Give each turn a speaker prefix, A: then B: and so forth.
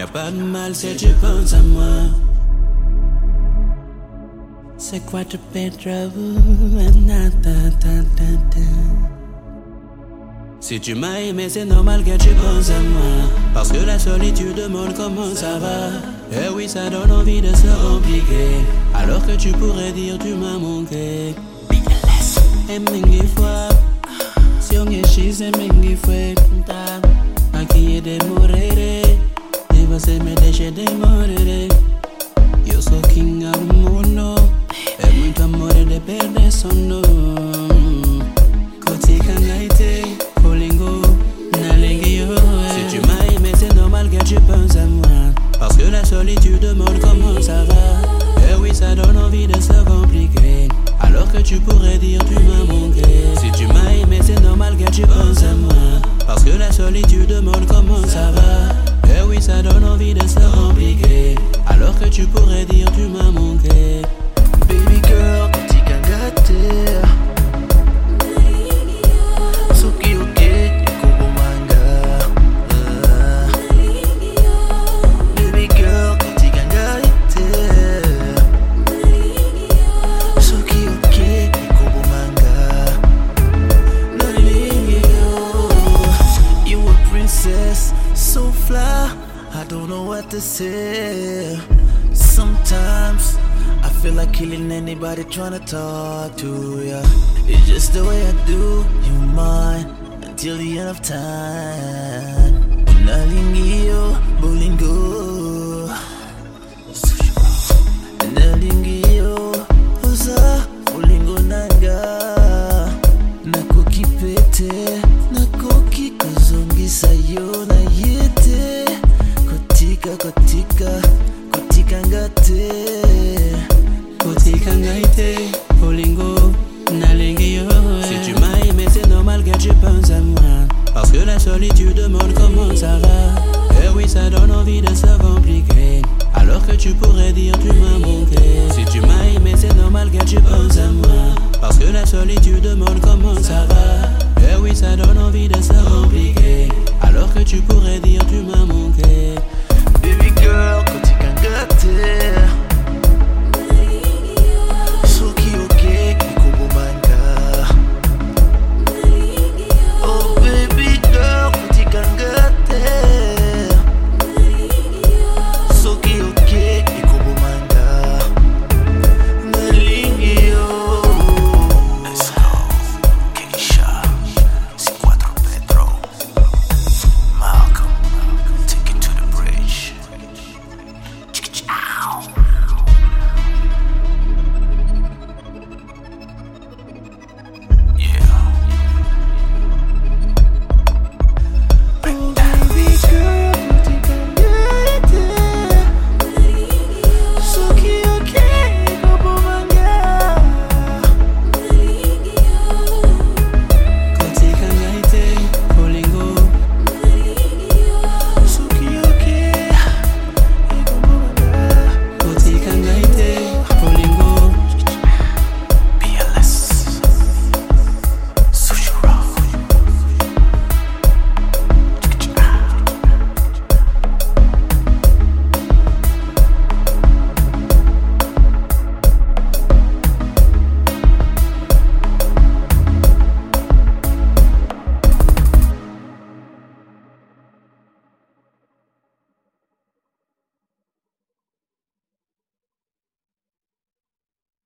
A: pas de mal si tu penses à moi. C'est quoi te perdre? Si tu m'as aimé, c'est normal que tu penses à moi. Parce que la solitude demande comment ça va. Eh oui, ça donne envie de se compliquer. Alors que tu pourrais dire tu m'as manqué. Et mingi fois, si on est chez c'est mingi fois. A qui est des morere, et va se me décher des morere. Yo so king of the mono, et muito amor de perder son nom. Côté cangaité, Polingo, Nalengi yo. Si tu m'as aimé, c'est normal que tu penses à moi. Parce que la solitude demande comment ça va. Eh oui, ça donne envie de se compliquer. Alors que tu pourrais dire tu m'as manqué. Si tu m'as aimé, c'est normal que tu penses à moi. Parce que la solitude demande comment ça va. Eh oui, ça donne envie de se compliquer. Alors que tu pourrais dire tu m'as manqué.
B: Baby girl, tu can get it. Suki oke, kobo manga. Baby girl, tu can get it. Suki oke, kobo manga. You a princess, so fly. I don't know what to say. Sometimes I feel like killing anybody trying to talk to ya. It's just the way I do. You mine until the end of time. Nalingio, bolingo. Nalingio, osa, bolingo nanga. Nakoki pete, nakoki kuzongisa yo na yete. Kotika, kotika, kotika ngate.
A: Kotika ngaite, Polingo, Nalengi yo. Si tu m'as aimé, c'est normal que tu penses à moi. Parce que la solitude demande comment ça va. Eh oui, ça donne envie de se compliquer. Alors que tu pourrais dire tu m'as manqué. Si tu m'as aimé, c'est normal